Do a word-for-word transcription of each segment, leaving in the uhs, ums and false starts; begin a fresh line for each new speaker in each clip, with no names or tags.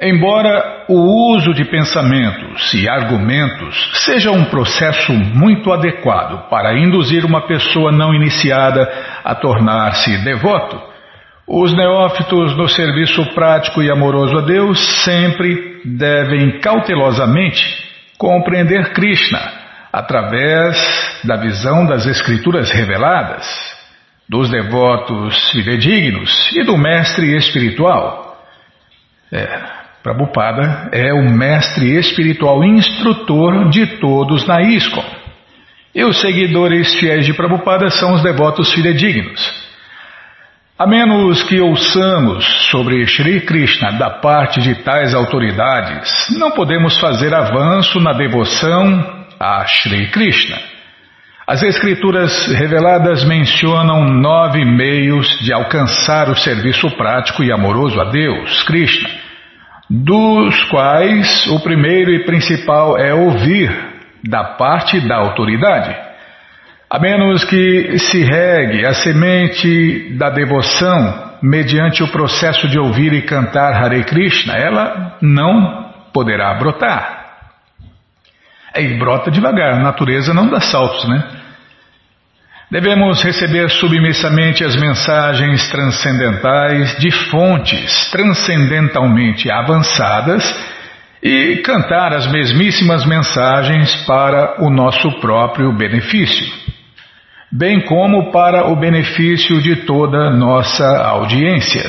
Embora o uso de pensamentos e argumentos seja um processo muito adequado para induzir uma pessoa não iniciada a tornar-se devoto, os neófitos no serviço prático e amoroso a Deus sempre devem cautelosamente compreender Krishna através da visão das Escrituras reveladas, dos devotos fidedignos e do mestre espiritual. É, Prabhupada é o mestre espiritual instrutor de todos na ISKCON. E os seguidores fiéis de Prabhupada são os devotos fidedignos. A menos que ouçamos sobre Shri Krishna da parte de tais autoridades, não podemos fazer avanço na devoção a Shri Krishna. As Escrituras reveladas mencionam nove meios de alcançar o serviço prático e amoroso a Deus, Krishna, dos quais o primeiro e principal é ouvir da parte da autoridade. A menos que se regue a semente da devoção mediante o processo de ouvir e cantar Hare Krishna, ela não poderá brotar. E brota devagar, a natureza não dá saltos, né? Devemos receber submissamente as mensagens transcendentais de fontes transcendentalmente avançadas e cantar as mesmíssimas mensagens para o nosso próprio benefício, bem como para o benefício de toda nossa audiência.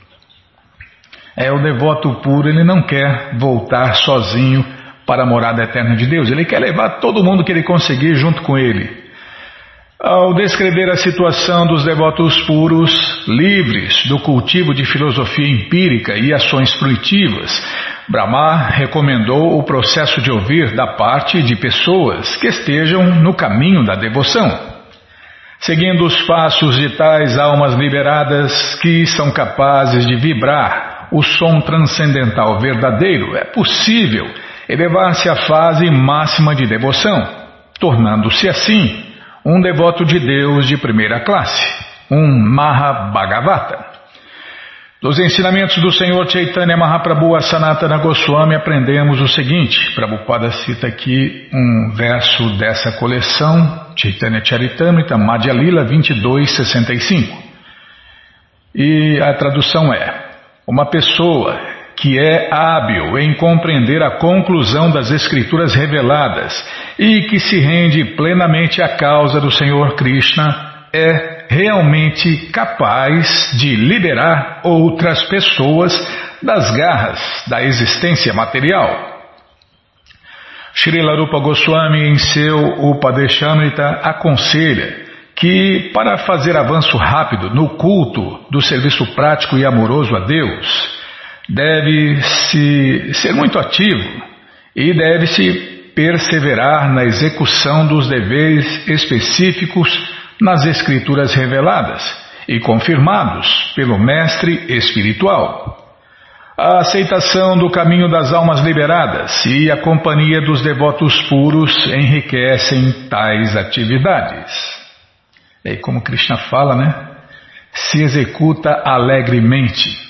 É, o devoto puro, ele não quer voltar sozinho para a morada eterna de Deus, ele quer levar todo mundo que ele conseguir junto com ele. Ao descrever a situação dos devotos puros, livres do cultivo de filosofia empírica e ações fruitivas, Brahma recomendou o processo de ouvir da parte de pessoas que estejam no caminho da devoção. Seguindo os passos de tais almas liberadas que são capazes de vibrar o som transcendental verdadeiro, é possível elevar-se à fase máxima de devoção, tornando-se assim um devoto de Deus de primeira classe, um Mahabhagavata. Dos ensinamentos do Senhor Chaitanya Mahaprabhu a Sanatana Goswami aprendemos o seguinte. Prabhupada cita aqui um verso dessa coleção, Chaitanya Charitamrita, Madhya Lila vinte e dois, sessenta e cinco. E a tradução é: uma pessoa que é hábil em compreender a conclusão das Escrituras reveladas e que se rende plenamente à causa do Senhor Krishna é realmente capaz de liberar outras pessoas das garras da existência material. Srila Rupa Goswami, em seu Upadeshamrita, aconselha que, para fazer avanço rápido no culto do serviço prático e amoroso a Deus, deve-se ser muito ativo e deve-se perseverar na execução dos deveres específicos nas Escrituras reveladas e confirmados pelo Mestre Espiritual. A aceitação do caminho das almas liberadas e a companhia dos devotos puros enriquecem tais atividades. É como Krishna fala, né? Se executa alegremente.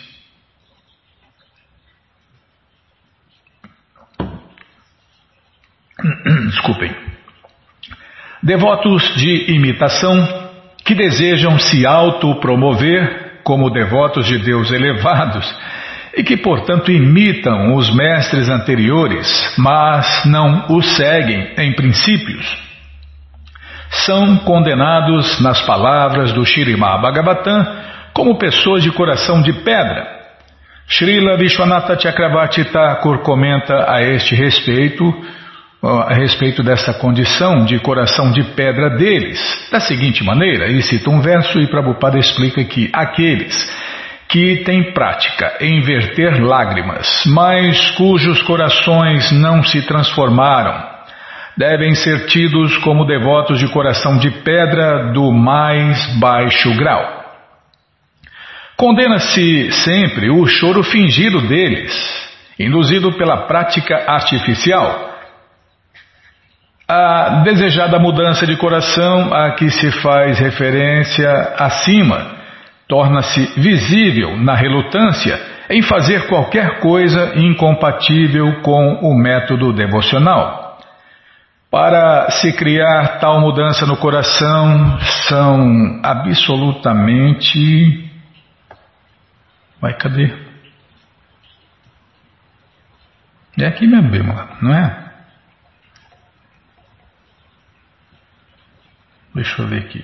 Desculpem. Devotos de imitação que desejam se autopromover como devotos de Deus elevados e que, portanto, imitam os mestres anteriores, mas não os seguem em princípios, são condenados nas palavras do Śrīmad Bhagavatam como pessoas de coração de pedra. Srila Vishwanatha Chakravarti Thakur comenta a este respeito, a respeito dessa condição de coração de pedra deles, da seguinte maneira. Ele cita um verso e Prabhupada explica que aqueles que têm prática em verter lágrimas, mas cujos corações não se transformaram, devem ser tidos como devotos de coração de pedra do mais baixo grau. Condena-se sempre o choro fingido deles, induzido pela prática artificial. A desejada mudança de coração a que se faz referência acima torna-se visível na relutância em fazer qualquer coisa incompatível com o método devocional. Para se criar tal mudança no coração, são absolutamente... Vai, cadê? É aqui mesmo, Bímola, não é? Deixa eu ver aqui.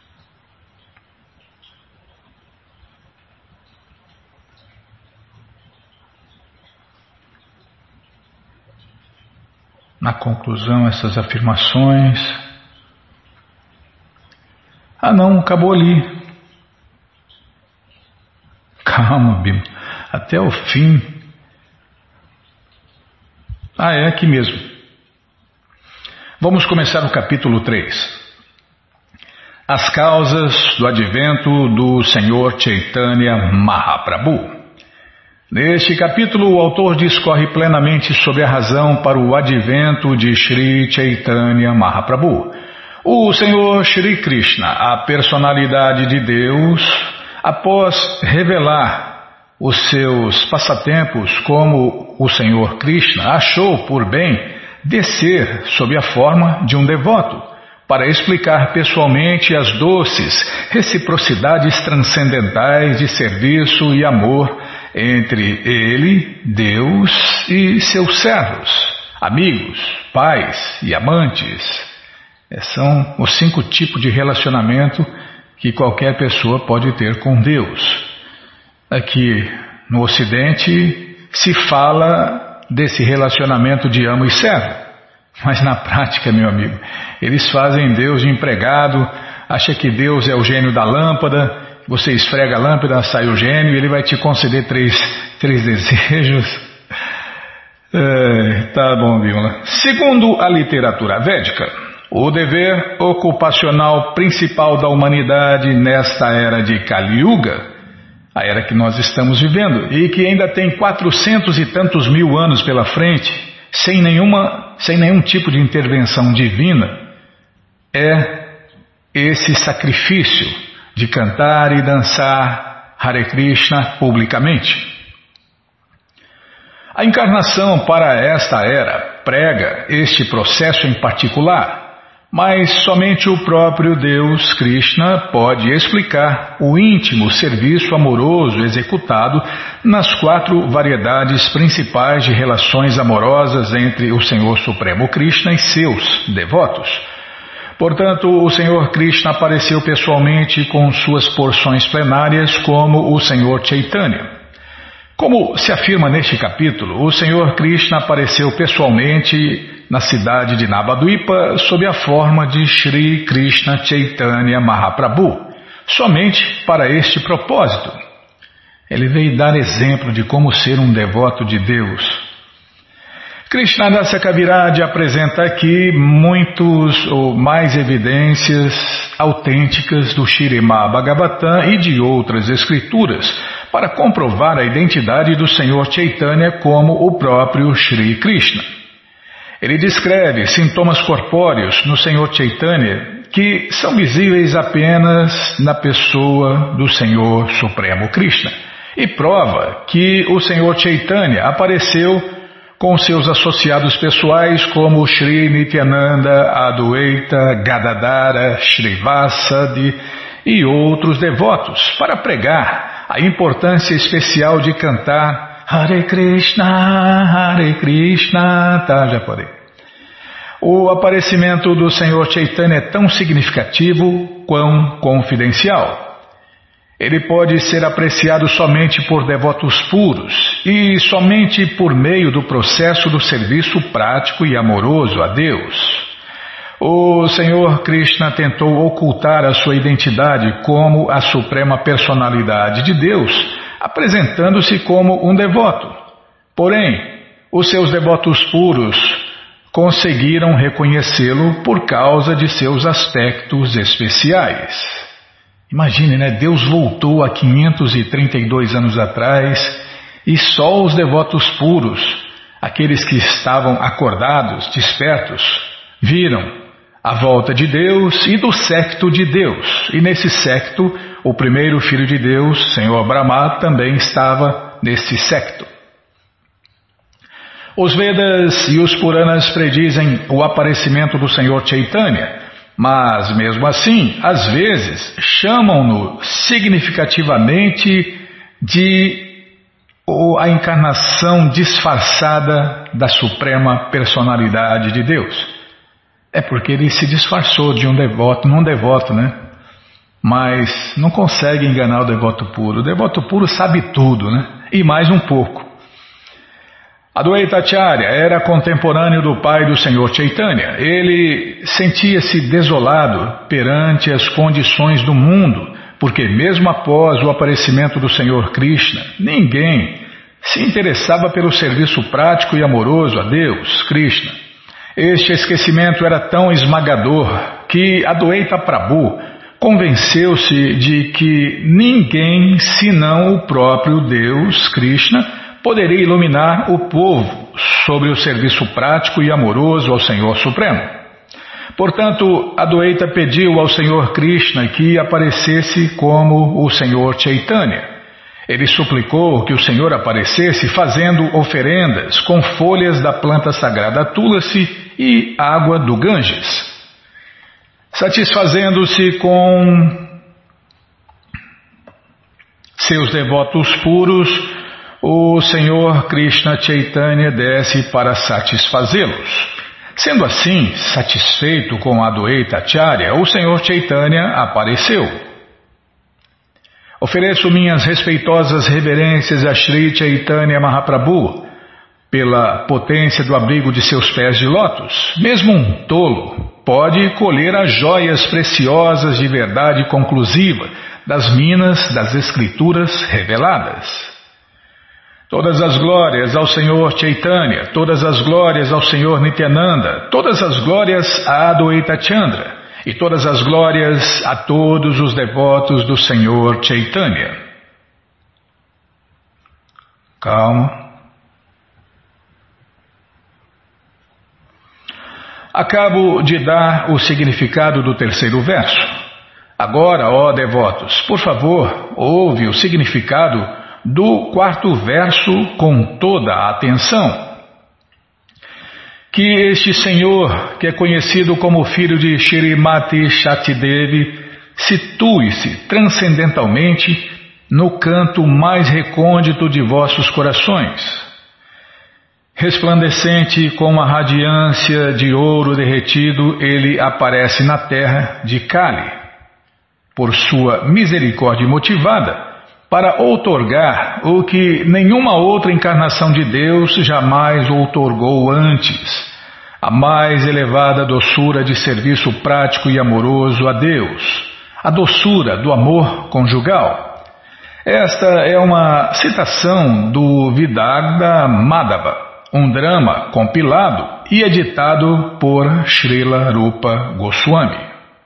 Na conclusão, essas afirmações... Ah não, acabou ali. Calma, Bim. Até o fim. Ah, é aqui mesmo. Vamos começar o capítulo três. As causas do advento do Senhor Chaitanya Mahaprabhu. Neste capítulo, o autor discorre plenamente sobre a razão para o advento de Sri Chaitanya Mahaprabhu. O Senhor Shri Krishna, a personalidade de Deus, após revelar os seus passatempos, como o Senhor Krishna achou por bem descer sob a forma de um devoto, para explicar pessoalmente as doces reciprocidades transcendentais de serviço e amor entre ele, Deus, e seus servos, amigos, pais e amantes. São os cinco tipos de relacionamento que qualquer pessoa pode ter com Deus. Aqui no Ocidente se fala desse relacionamento de amo e servo, mas na prática, meu amigo, eles fazem Deus de empregado, acha que Deus é o gênio da lâmpada, você esfrega a lâmpada, sai o gênio e ele vai te conceder três, três desejos. É, tá bom, Bímola. Segundo a literatura védica, o dever ocupacional principal da humanidade nesta era de Kali Yuga, a era que nós estamos vivendo, e que ainda tem quatrocentos e tantos mil anos pela frente, sem, nenhuma, sem nenhum tipo de intervenção divina, é esse sacrifício de cantar e dançar Hare Krishna publicamente. A encarnação para esta era prega este processo em particular, mas somente o próprio Deus Krishna pode explicar o íntimo serviço amoroso executado nas quatro variedades principais de relações amorosas entre o Senhor Supremo Krishna e seus devotos. Portanto, o Senhor Krishna apareceu pessoalmente com suas porções plenárias como o Senhor Chaitanya. Como se afirma neste capítulo, o Senhor Krishna apareceu pessoalmente na cidade de Navadvipa sob a forma de Shri Krishna Chaitanya Mahaprabhu, somente para este propósito. Ele veio dar exemplo de como ser um devoto de Deus. Krishnadasa Kaviraj apresenta aqui muitos ou mais evidências autênticas do Śrīmad Bhagavatam e de outras escrituras para comprovar a identidade do Senhor Chaitanya como o próprio Shri Krishna. Ele descreve sintomas corpóreos no Senhor Chaitanya que são visíveis apenas na pessoa do Senhor Supremo Krishna e prova que o Senhor Chaitanya apareceu com seus associados pessoais como Shri Nityananda, Adwaita, Gadadhara, Shrivasadi e outros devotos para pregar a importância especial de cantar Hare Krishna, Hare Krishna, tá, já pode. O aparecimento do Senhor Chaitanya é tão significativo quão confidencial. Ele pode ser apreciado somente por devotos puros e somente por meio do processo do serviço prático e amoroso a Deus. O Senhor Krishna tentou ocultar a sua identidade como a suprema personalidade de Deus, apresentando-se como um devoto. Porém, os seus devotos puros conseguiram reconhecê-lo por causa de seus aspectos especiais. Imagine, né? Deus voltou há quinhentos e trinta e dois anos atrás e só os devotos puros, aqueles que estavam acordados, despertos, viram a volta de Deus e do séquito de Deus. E nesse séquito, o primeiro filho de Deus, Senhor Brahma, também estava nesse secto. Os Vedas e os Puranas predizem o aparecimento do Senhor Chaitanya, mas mesmo assim, às vezes, chamam-no significativamente de a encarnação disfarçada da Suprema Personalidade de Deus. É porque ele se disfarçou de um devoto, não um devoto, né? Mas não consegue enganar o devoto puro. O devoto puro sabe tudo, né? E mais um pouco. Adwaita Acharya era contemporâneo do pai do Senhor Chaitanya. Ele sentia-se desolado perante as condições do mundo, porque mesmo após o aparecimento do Senhor Krishna, ninguém se interessava pelo serviço prático e amoroso a Deus, Krishna. Este esquecimento era tão esmagador que Adwaita Prabhu convenceu-se de que ninguém senão o próprio Deus, Krishna, poderia iluminar o povo sobre o serviço prático e amoroso ao Senhor Supremo. Portanto, Adwaita pediu ao Senhor Krishna que aparecesse como o Senhor Chaitanya. Ele suplicou que o Senhor aparecesse fazendo oferendas com folhas da planta sagrada Tulasi e água do Ganges. Satisfazendo-se com seus devotos puros, o Senhor Krishna Chaitanya desce para satisfazê-los. Sendo assim, satisfeito com Adwaita Acharya, o Senhor Chaitanya apareceu. Ofereço minhas respeitosas reverências a Shri Chaitanya Mahaprabhu. Pela potência do abrigo de seus pés de lótus, mesmo um tolo pode colher as joias preciosas de verdade conclusiva das minas das Escrituras reveladas. Todas as glórias ao Senhor Chaitanya, todas as glórias ao Senhor Nityananda, todas as glórias a Adwaita Chandra e todas as glórias a todos os devotos do Senhor Chaitanya. Calma. Acabo de dar o significado do terceiro verso. Agora, ó devotos, por favor, ouve o significado do quarto verso com toda a atenção. Que este Senhor, que é conhecido como filho de Shrimati Shaktidevi, situe-se transcendentalmente no canto mais recôndito de vossos corações. Resplandecente com a radiância de ouro derretido, ele aparece na terra de Kali, por sua misericórdia motivada, para outorgar o que nenhuma outra encarnação de Deus jamais outorgou antes, a mais elevada doçura de serviço prático e amoroso a Deus, a doçura do amor conjugal. Esta é uma citação do Vidagda Madhava, um drama compilado e editado por Srila Rupa Goswami.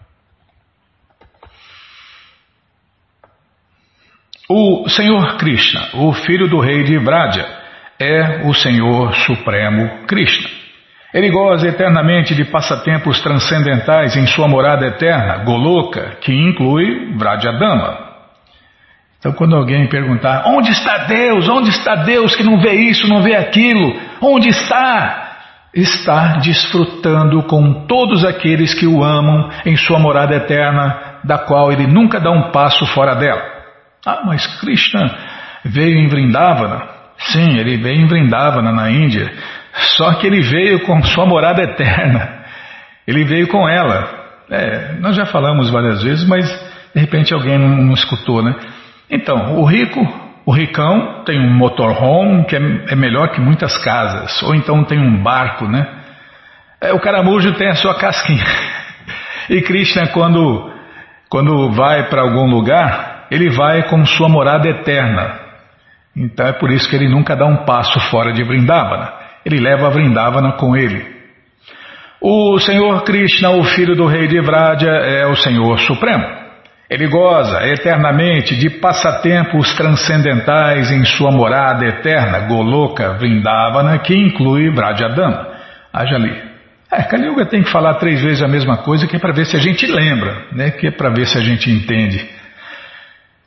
O Senhor Krishna, o filho do rei de Vraja, é o Senhor Supremo Krishna. Ele goza eternamente de passatempos transcendentais em sua morada eterna, Goloka, que inclui Vrajadama. Então, quando alguém perguntar, onde está Deus? Onde está Deus que não vê isso, não vê aquilo? Onde está? Está desfrutando com todos aqueles que o amam em sua morada eterna, da qual ele nunca dá um passo fora dela. Ah, mas Krishna veio em Vrindavana? Sim, ele veio em Vrindavana, na Índia. Só que ele veio com sua morada eterna. Ele veio com ela. É, nós já falamos várias vezes, mas de repente alguém não, não escutou, né? Então, o rico, o ricão tem um motorhome que é, é melhor que muitas casas, ou então tem um barco, né? É, o caramujo tem a sua casquinha. E Krishna, quando, quando vai para algum lugar, ele vai com sua morada eterna. Então é por isso que ele nunca dá um passo fora de Vrindavana. Ele leva a Vrindavana com ele. O Senhor Krishna, o filho do rei de Vraja, é o Senhor Supremo. Ele goza eternamente de passatempos transcendentais em sua morada eterna, Goloka Vrindavana, que inclui Vrajadama. Haja ali. É, Kali Yuga tem que falar três vezes a mesma coisa, que é para ver se a gente lembra, né? Que é para ver se a gente entende.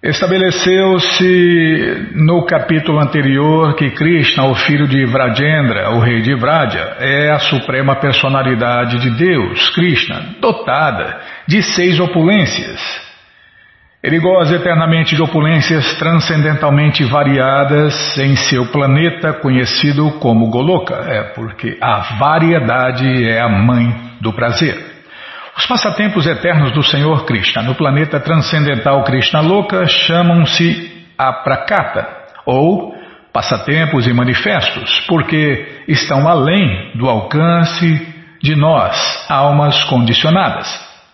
Estabeleceu-se no capítulo anterior que Krishna, o filho de Vrajendra, o rei de Vraja, é a suprema personalidade de Deus, Krishna, dotada de seis opulências. Ele goza eternamente de opulências transcendentalmente variadas em seu planeta conhecido como Goloka, é porque a variedade é a mãe do prazer. Os passatempos eternos do Senhor Krishna no planeta transcendental Krishna Loka chamam-se aprakata, ou passatempos e manifestos, porque estão além do alcance de nós, almas condicionadas.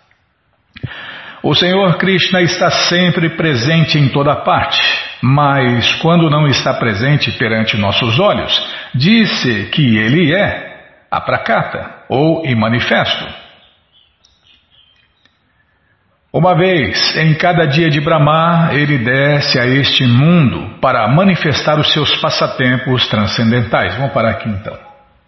O Senhor Krishna está sempre presente em toda parte, mas quando não está presente perante nossos olhos, diz-se que ele é aprakata, ou imanifesto. Uma vez em cada dia de Brahma, ele desce a este mundo para manifestar os seus passatempos transcendentais. Vamos parar aqui então.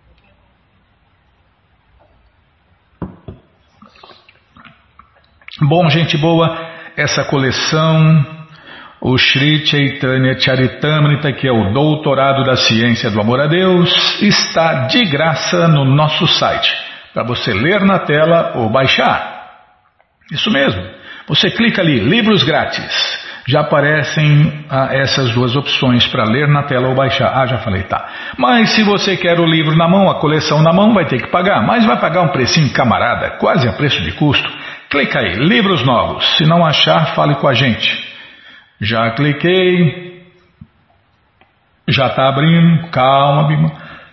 Bom, gente boa, essa coleção, o Shri Chaitanya Charitamrita, que é o doutorado da ciência do amor a Deus, está de graça no nosso site, para você ler na tela ou baixar. Isso mesmo, você clica ali, livros grátis, já aparecem ah, essas duas opções para ler na tela ou baixar. Ah, já falei, tá. Mas se você quer o livro na mão, a coleção na mão, vai ter que pagar, mas vai pagar um precinho camarada, quase a preço de custo. Clica aí, livros novos, se não achar, fale com a gente. Já cliquei, já está abrindo, calma, Bima.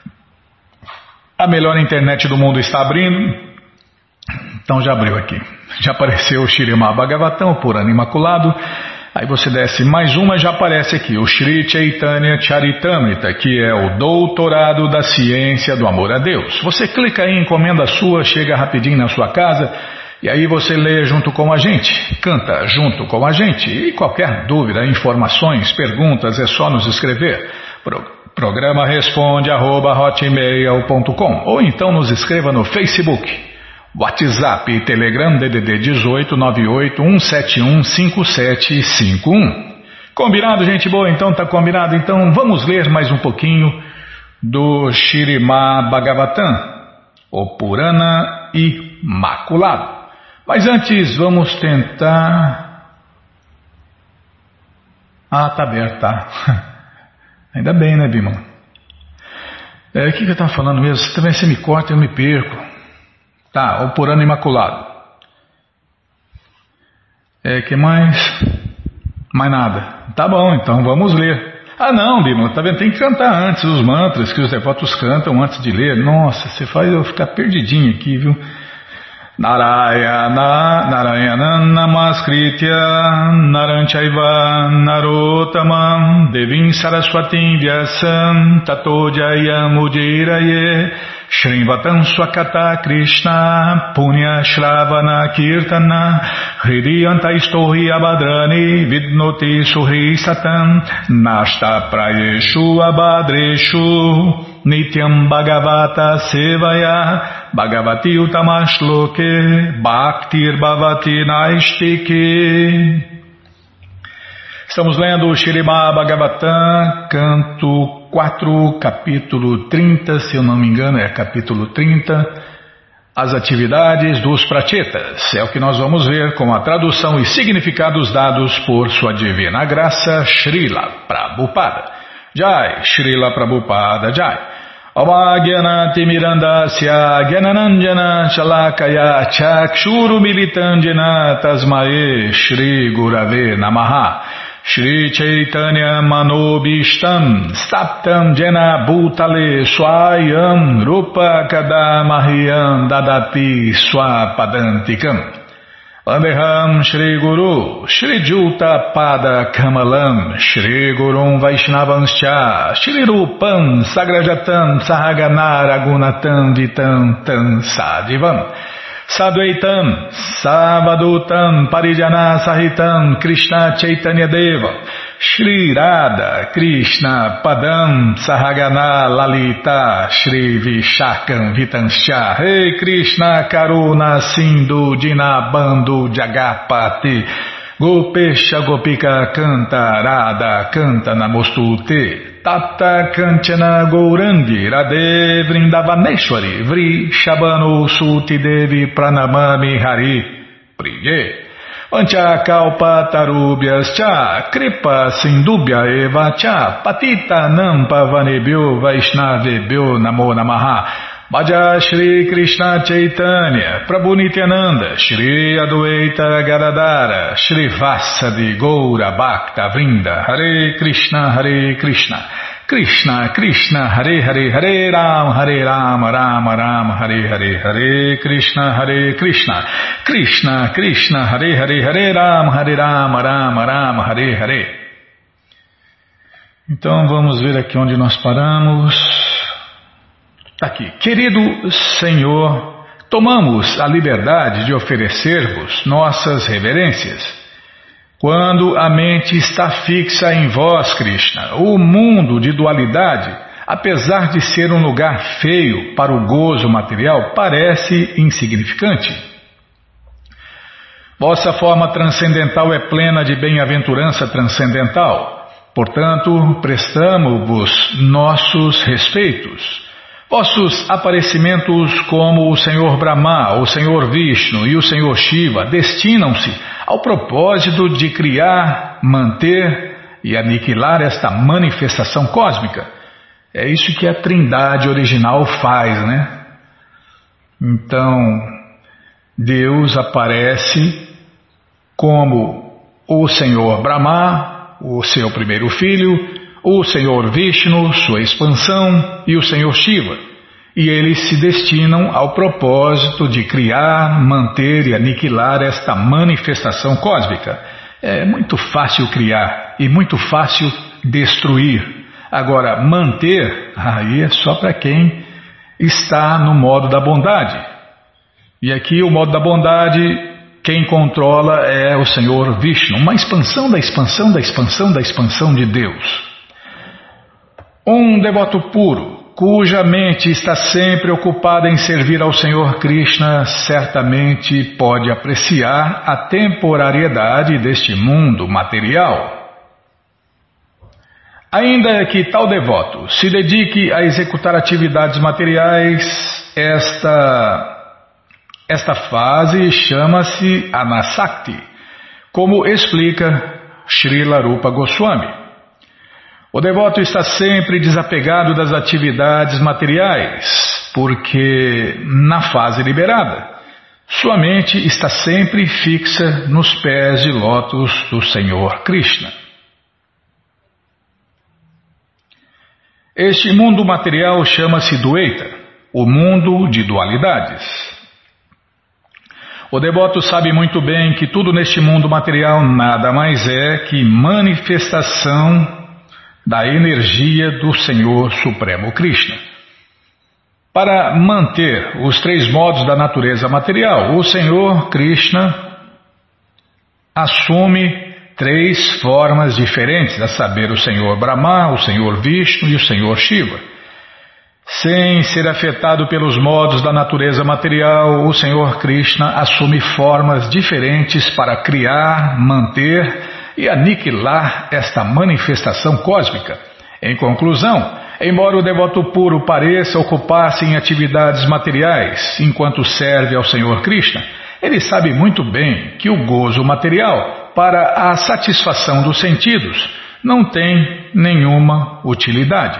A melhor internet do mundo está abrindo. Então já abriu aqui. Já apareceu o Śrīmad Bhagavatam, o Purana Imaculado. Aí você desce mais uma, já aparece aqui o Shri Chaitanya Charitamrita, que é o doutorado da ciência do amor a Deus. Você clica aí, encomenda a sua, chega rapidinho na sua casa, e aí você lê junto com a gente, canta junto com a gente. E qualquer dúvida, informações, perguntas, é só nos escrever. Pro, programa responde arroba hotmail ponto com, ou então nos escreva no Facebook, WhatsApp e Telegram D D D dezoito, nove oito, um sete um, cinco sete cinco um. Combinado, gente boa? Então tá combinado. Então vamos ler mais um pouquinho do Śrīmad Bhagavatam, o Purana Imaculado. Mas antes vamos tentar... Ah, tá aberto, tá. Ainda bem, né, Bima? É, o que, que eu estava falando mesmo? Também você me corta, eu me perco. Tá, o Purana Imaculado. É, que mais? Mais nada. Tá bom, então vamos ler. Ah não, Bima, tá vendo? Tem que cantar antes os mantras que os devotos cantam antes de ler. Nossa, você faz eu ficar perdidinho aqui, viu? Narayana, Narayana Namaskritya, Naranchaiva, Narottamam, Devim Saraswatim Vyasam, Tato Jayam Ujiraye, Shrivatam Swakata Krishna, Punya Shravana Kirtana, Hridiyanta Istohi Abadrani, Vidnoti Suhri Satam, Nashta Prayeshu Abadreshu, Nityam Bhagavata Sevaya, Bhagavati Utamashloke, Bhaktir Bhavati Naistike. Estamos lendo o Śrīmad Bhagavatam, canto quatro, capítulo trinta, se eu não me engano é capítulo trinta, as atividades dos prachetas. É o que nós vamos ver com a tradução e significados dados por sua divina graça, Srila Prabhupada. Jai, Srila Prabhupada Jai. Avagyanati Mirandasya Gyananandjana Shalakaya Chakshuru Militandjana Tasmae Shri Gurave Namaha. Shri Chaitanya Manobishtam Staptam Jena Bhutale Swayam Rupa Kadamahyam Dadati Swapadantikam. Vandeham Shri Guru, Shri Juta Pada Kamalam, Shri Gurum Vaishnavanscha, Shri Rupam Sagrajatam Sahagana Ragunatam Vitam Tam Sadivam, Sadvaitam Savadutam Parijana Sahitam Krishna Chaitanya Deva, Shri Radha Krishna Padam Sahagana Lalita Shri Vishakam Vitanscha. Rei hey Krishna Karuna Sindhu Dinabandhu Jagapati Gopesha Gopika Canta Radha Canta Namostute Tata Kanchana Gourangi Radhe Vrindavaneshwari Vri Shabano Suti Devi Pranamami Hari Priye Pancha Kalpa Tarubhyas Cha Kripa Sindubhya Eva Cha Patita Nampa Vanebhyo Vaishnavebhyo Namo Namaha Bhaja Shri Krishna Chaitanya Prabhu Nityananda Shri Adwaita Gadadara Shri Vasadi Goura Bhakta Vrinda Hare Krishna Hare Krishna Krishna Krishna Hare Hare Hare Ram Hare Ram Ram Ram Hare Hare Hare Krishna Hare Krishna Krishna Krishna Hare Hare Hare Ram Hare Ram Ram Ram Hare Hare. Então vamos ver aqui onde nós paramos. Aqui, querido Senhor, tomamos a liberdade de oferecer-vos nossas reverências. Quando a mente está fixa em vós, Krishna, o mundo de dualidade, apesar de ser um lugar feio para o gozo material, parece insignificante. Vossa forma transcendental é plena de bem-aventurança transcendental. Portanto, prestamo-vos nossos respeitos. Vossos aparecimentos como o Senhor Brahma, o Senhor Vishnu e o Senhor Shiva destinam-se ao propósito de criar, manter e aniquilar esta manifestação cósmica. É isso que a Trindade original faz, né? Então, Deus aparece como o Senhor Brahma, o seu primeiro filho, o Senhor Vishnu, sua expansão, e o Senhor Shiva. E eles se destinam ao propósito de criar, manter e aniquilar esta manifestação cósmica. É muito fácil criar e muito fácil destruir. Agora, manter, aí é só para quem está no modo da bondade. E aqui o modo da bondade, quem controla é o Senhor Vishnu, uma expansão da expansão da expansão da expansão de Deus. Um devoto puro, cuja mente está sempre ocupada em servir ao Senhor Krishna, certamente pode apreciar a temporariedade deste mundo material. Ainda que tal devoto se dedique a executar atividades materiais, esta, esta fase chama-se Anasakti, como explica Srila Rupa Goswami. O devoto está sempre desapegado das atividades materiais, porque na fase liberada, sua mente está sempre fixa nos pés de lótus do Senhor Krishna. Este mundo material chama-se Dvaita, o mundo de dualidades. O devoto sabe muito bem que tudo neste mundo material nada mais é que manifestação da energia do Senhor Supremo Krishna. Para manter os três modos da natureza material, o Senhor Krishna assume três formas diferentes, a saber, o Senhor Brahma, o Senhor Vishnu e o Senhor Shiva. Sem ser afetado pelos modos da natureza material, o Senhor Krishna assume formas diferentes para criar, manter e aniquilar esta manifestação cósmica. Em conclusão, embora o devoto puro pareça ocupar-se em atividades materiais enquanto serve ao Senhor Krishna, ele sabe muito bem que o gozo material, para a satisfação dos sentidos, não tem nenhuma utilidade.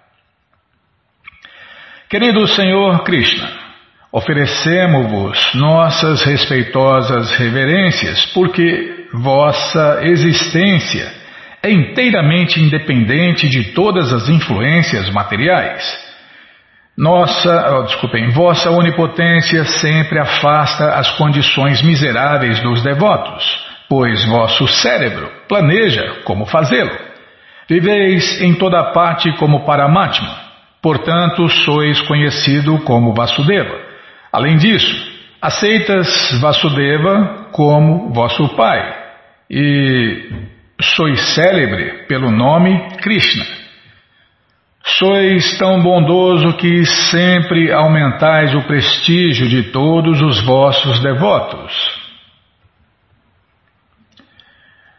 Querido Senhor Krishna, oferecemos-vos nossas respeitosas reverências, porque vossa existência é inteiramente independente de todas as influências materiais. Nossa, oh, desculpem, vossa onipotência sempre afasta as condições miseráveis dos devotos, pois vosso cérebro planeja como fazê-lo. Viveis em toda parte como Paramatma, portanto sois conhecido como Vasudeva. Além disso, aceitas Vasudeva como vosso pai e sois célebre pelo nome Krishna. Sois tão bondoso que sempre aumentais o prestígio de todos os vossos devotos.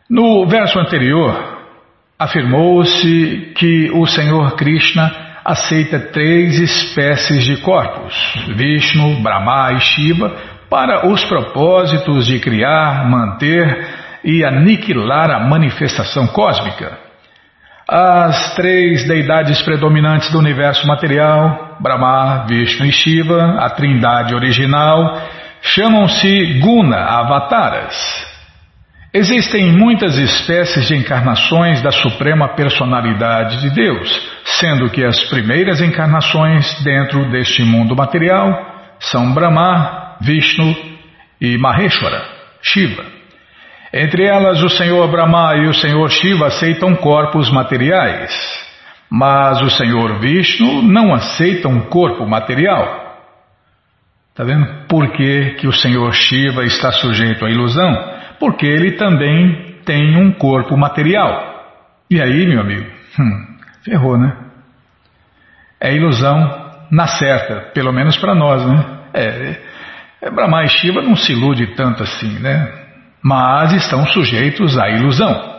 No verso anterior, afirmou-se que o Senhor Krishna aceita três espécies de corpos, Vishnu, Brahma e Shiva, para os propósitos de criar, manter e aniquilar a manifestação cósmica. As três deidades predominantes do universo material, Brahma, Vishnu e Shiva, a trindade original, chamam-se Guna Avataras. Existem muitas espécies de encarnações da Suprema Personalidade de Deus, sendo que as primeiras encarnações dentro deste mundo material são Brahma, Vishnu e Maheshwara, Shiva. Entre elas, o Senhor Brahma e o Senhor Shiva aceitam corpos materiais, mas o Senhor Vishnu não aceita um corpo material. Está vendo por que, que o Senhor Shiva está sujeito à ilusão? Porque ele também tem um corpo material. E aí, meu amigo, hum, ferrou, né? É ilusão na certa, pelo menos para nós, né? É, é, Brahma e Shiva não se ilude tanto assim, né? Mas estão sujeitos à ilusão.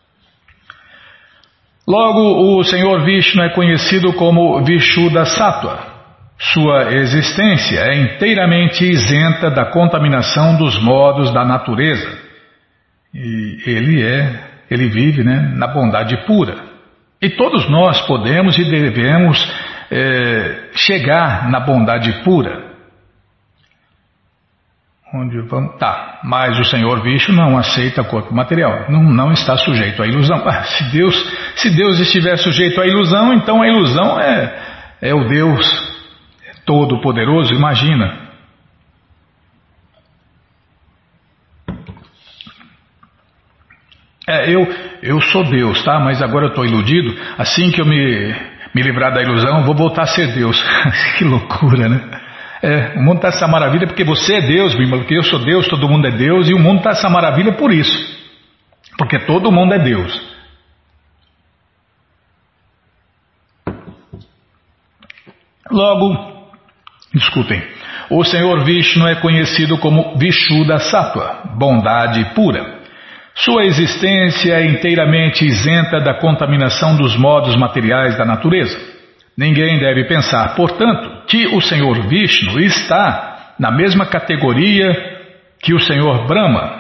Logo, o Senhor Vishnu é conhecido como Vishuddha Sattva. Sua existência é inteiramente isenta da contaminação dos modos da natureza. E ele é, ele vive, né, na bondade pura. E todos nós podemos e devemos é, chegar na bondade pura. Onde vamos? Tá, mas o Senhor Vishnu não aceita corpo material, não, não está sujeito à ilusão. Ah, se Deus, se Deus estiver sujeito à ilusão, então a ilusão é, é o Deus Todo-Poderoso, imagina. É, eu, eu sou Deus, tá? Mas agora eu estou iludido. Assim que eu me, me livrar da ilusão, vou voltar a ser Deus. Que loucura, né? É, o mundo está essa maravilha porque você é Deus, Bimba, porque eu sou Deus, todo mundo é Deus, e o mundo está essa maravilha por isso. Porque todo mundo é Deus. Logo, Escutem, o Senhor Vishnu é conhecido como Vishuddha Sattva, bondade pura. Sua existência é inteiramente isenta da contaminação dos modos materiais da natureza. Ninguém deve pensar, portanto, que o Senhor Vishnu está na mesma categoria que o Senhor Brahma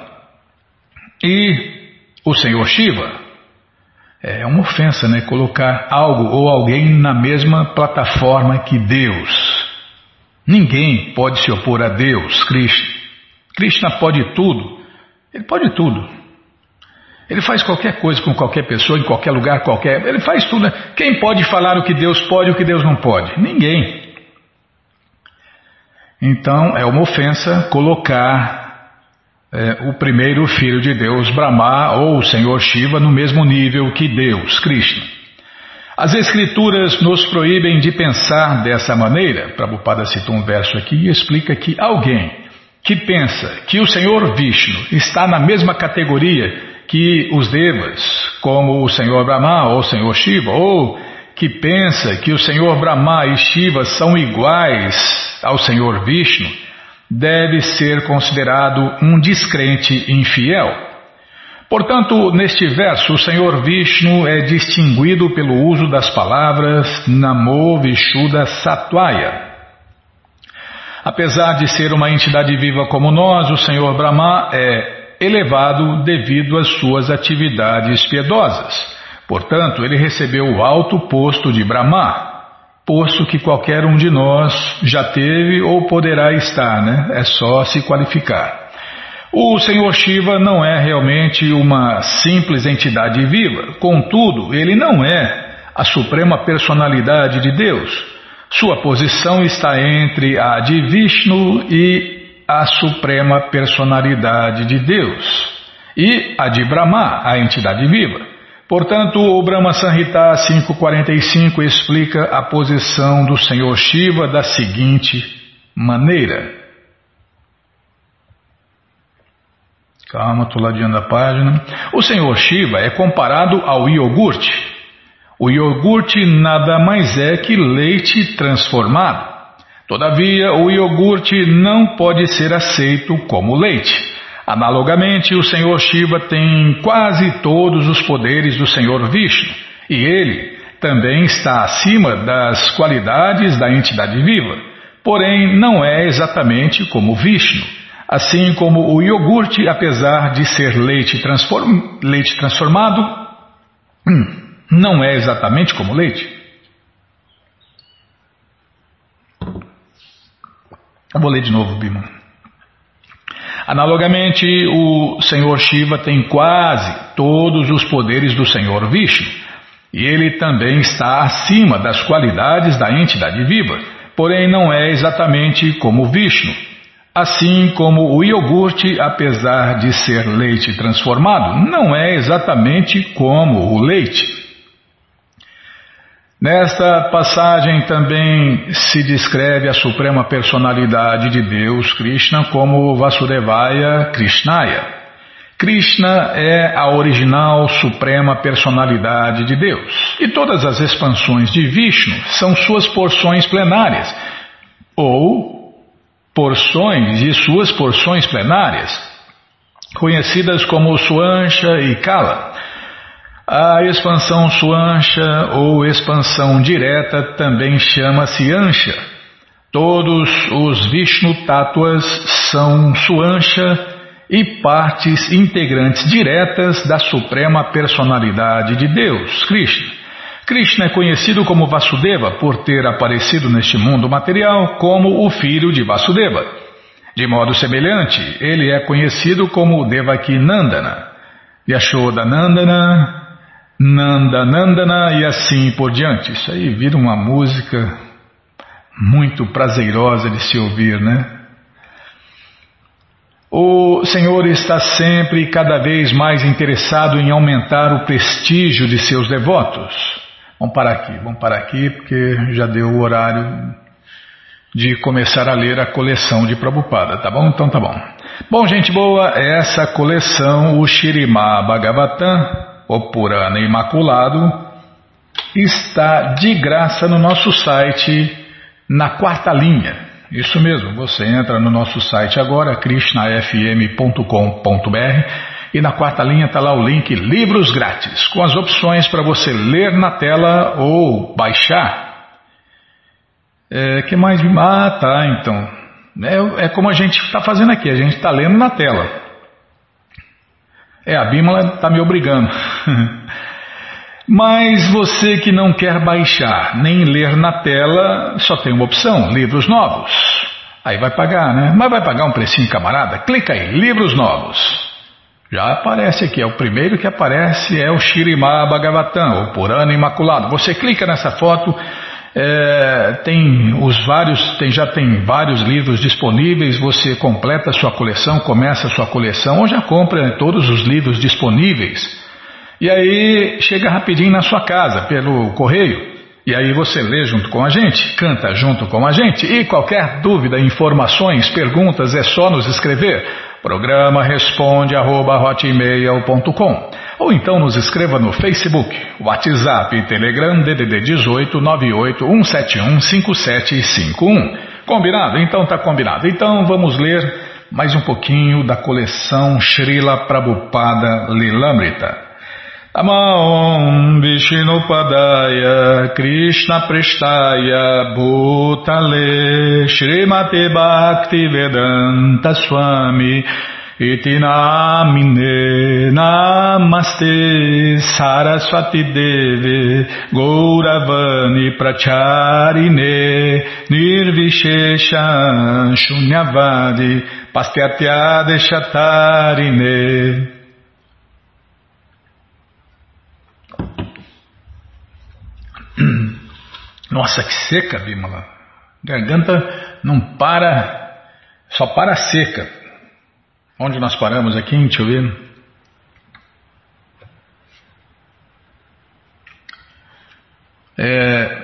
e o Senhor Shiva. É uma ofensa, né? Colocar algo ou alguém na mesma plataforma que Deus. Ninguém pode se opor a Deus, Krishna. Krishna pode tudo. Ele pode tudo. Ele faz qualquer coisa com qualquer pessoa, em qualquer lugar, qualquer... Ele faz tudo. Né? Quem pode falar o que Deus pode e o que Deus não pode? Ninguém. Então, é uma ofensa colocar é, o primeiro filho de Deus, Brahma, ou o Senhor Shiva, no mesmo nível que Deus, Krishna. As Escrituras nos proíbem de pensar dessa maneira. Prabhupada cita um verso aqui e explica que alguém que pensa que o Senhor Vishnu está na mesma categoria que os Devas, como o Senhor Brahma ou o Senhor Shiva, ou que pensa que o Senhor Brahma e Shiva são iguais ao Senhor Vishnu, deve ser considerado um descrente infiel. Portanto, neste verso, o Senhor Vishnu é distinguido pelo uso das palavras Namo Vishuddha Sattvaya. Apesar de ser uma entidade viva como nós, o Senhor Brahma é elevado devido às suas atividades piedosas. Portanto, ele recebeu o alto posto de Brahma, posto que qualquer um de nós já teve ou poderá estar, né? É só se qualificar. O Senhor Shiva não é realmente uma simples entidade viva, contudo, ele não é a suprema personalidade de Deus. Sua posição está entre a de Vishnu e a suprema personalidade de Deus, e a de Brahma, a entidade viva. Portanto, o Brahma Samhita cinco quarenta e cinco explica a posição do Senhor Shiva da seguinte maneira. Calma, estou ladeando a página. O Senhor Shiva é comparado ao iogurte. O iogurte nada mais é que leite transformado. Todavia, o iogurte não pode ser aceito como leite. Analogamente, o Senhor Shiva tem quase todos os poderes do Senhor Vishnu, e ele também está acima das qualidades da entidade viva, porém não é exatamente como Vishnu, assim como o iogurte, apesar de ser leite, transform... leite transformado, hum, não é exatamente como leite. Eu vou ler de novo, Bima. Analogamente, o Senhor Shiva tem quase todos os poderes do Senhor Vishnu, e ele também está acima das qualidades da entidade viva, porém não é exatamente como Vishnu, assim como o iogurte, apesar de ser leite transformado, não é exatamente como o leite. Nesta passagem também se descreve a suprema personalidade de Deus, Krishna, como Vasudevaya Krishnaya. Krishna é a original suprema personalidade de Deus, e todas as expansões de Vishnu são suas porções plenárias, ou porções de suas porções plenárias, conhecidas como Swansha e Kala. A expansão Swansha ou expansão direta também chama-se Ansha. Todos os Vishnu Tattvas são Swansha e partes integrantes diretas da suprema personalidade de Deus, Krishna. Krishna é conhecido como Vasudeva por ter aparecido neste mundo material como o filho de Vasudeva. De modo semelhante, ele é conhecido como Devaki Nandana, Yashoda Nandana, Nanda Nandana e assim por diante. Isso aí vira uma música muito prazerosa de se ouvir, né? O Senhor está sempre e cada vez mais interessado em aumentar o prestígio de seus devotos. Vamos parar aqui, vamos parar aqui porque já deu o horário de começar a ler a coleção de Prabhupada, tá bom? Então tá bom. Bom, gente boa, essa coleção, o Śrīmad Bhagavatam, o Purana Imaculado, está de graça no nosso site, na quarta linha. Isso mesmo, você entra no nosso site agora, krishna f m ponto com ponto b r, e na quarta linha está lá o link Livros Grátis, com as opções para você ler na tela ou baixar. É, que mais? Ah, tá, então. É, é como a gente está fazendo aqui, a gente está lendo na tela. É, a Bímola está me obrigando. Mas você que não quer baixar nem ler na tela, só tem uma opção, livros novos. Aí vai pagar, né? Mas vai pagar um precinho, camarada? Clica aí, livros novos. Já aparece aqui, é o primeiro que aparece, é o Śrīmad Bhagavatam, o Purana Imaculado. Você clica nessa foto, é, tem os vários, tem, já tem vários livros disponíveis, você completa a sua coleção, começa a sua coleção, ou já compra todos os livros disponíveis. E aí chega rapidinho na sua casa, pelo correio, e aí você lê junto com a gente, canta junto com a gente, e qualquer dúvida, informações, perguntas, é só nos escrever. Programa responde arroba hotmail ponto com, ou então nos escreva no Facebook, WhatsApp e Telegram D D D dezoito nove oito um sete um cinco sete cinco um. Combinado? Então tá combinado. Então vamos ler mais um pouquinho da coleção Srila Prabhupada Lilamrita. Namo Vishnupadaya Krishna Prestaya Bhutale Srimate Bhaktivedanta Swami Iti Namine Namaste Saraswati Deve Gauravani Pracharine Nirvishesha Shunyavadi Pastyatya Deshatarine. Nossa, que seca, Bímola. Garganta não para, só para seca. Onde nós paramos aqui? Deixa eu ver. É...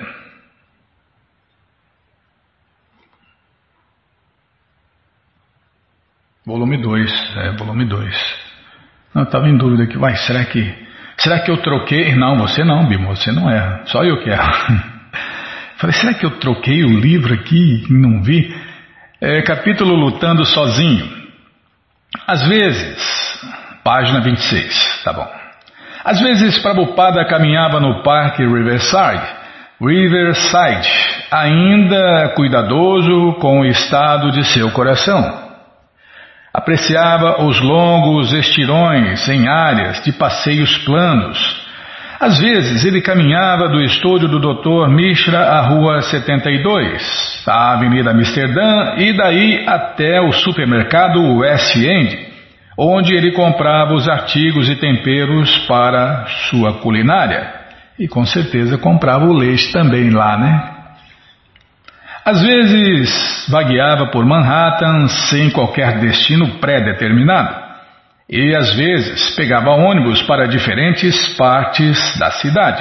Volume dois, é, volume dois. Não, eu estava em dúvida aqui. Vai, será que... Será que eu troquei? Não, você não, Bímola, você não é. Só eu que erro. Falei, será que eu troquei o livro aqui e não vi? É, capítulo Lutando Sozinho. Às vezes, página vinte e seis, tá bom. Às vezes Prabhupada caminhava no parque Riverside, Riverside, ainda cuidadoso com o estado de seu coração. Apreciava os longos estirões em áreas de passeios planos. Às vezes ele caminhava do estúdio do doutor Mishra à Rua setenta e dois, à Avenida Amsterdã e daí até o supermercado West End, onde ele comprava os artigos e temperos para sua culinária. E com certeza comprava o leite também lá, né? Às vezes vagueava por Manhattan sem qualquer destino pré-determinado. E às vezes pegava ônibus para diferentes partes da cidade.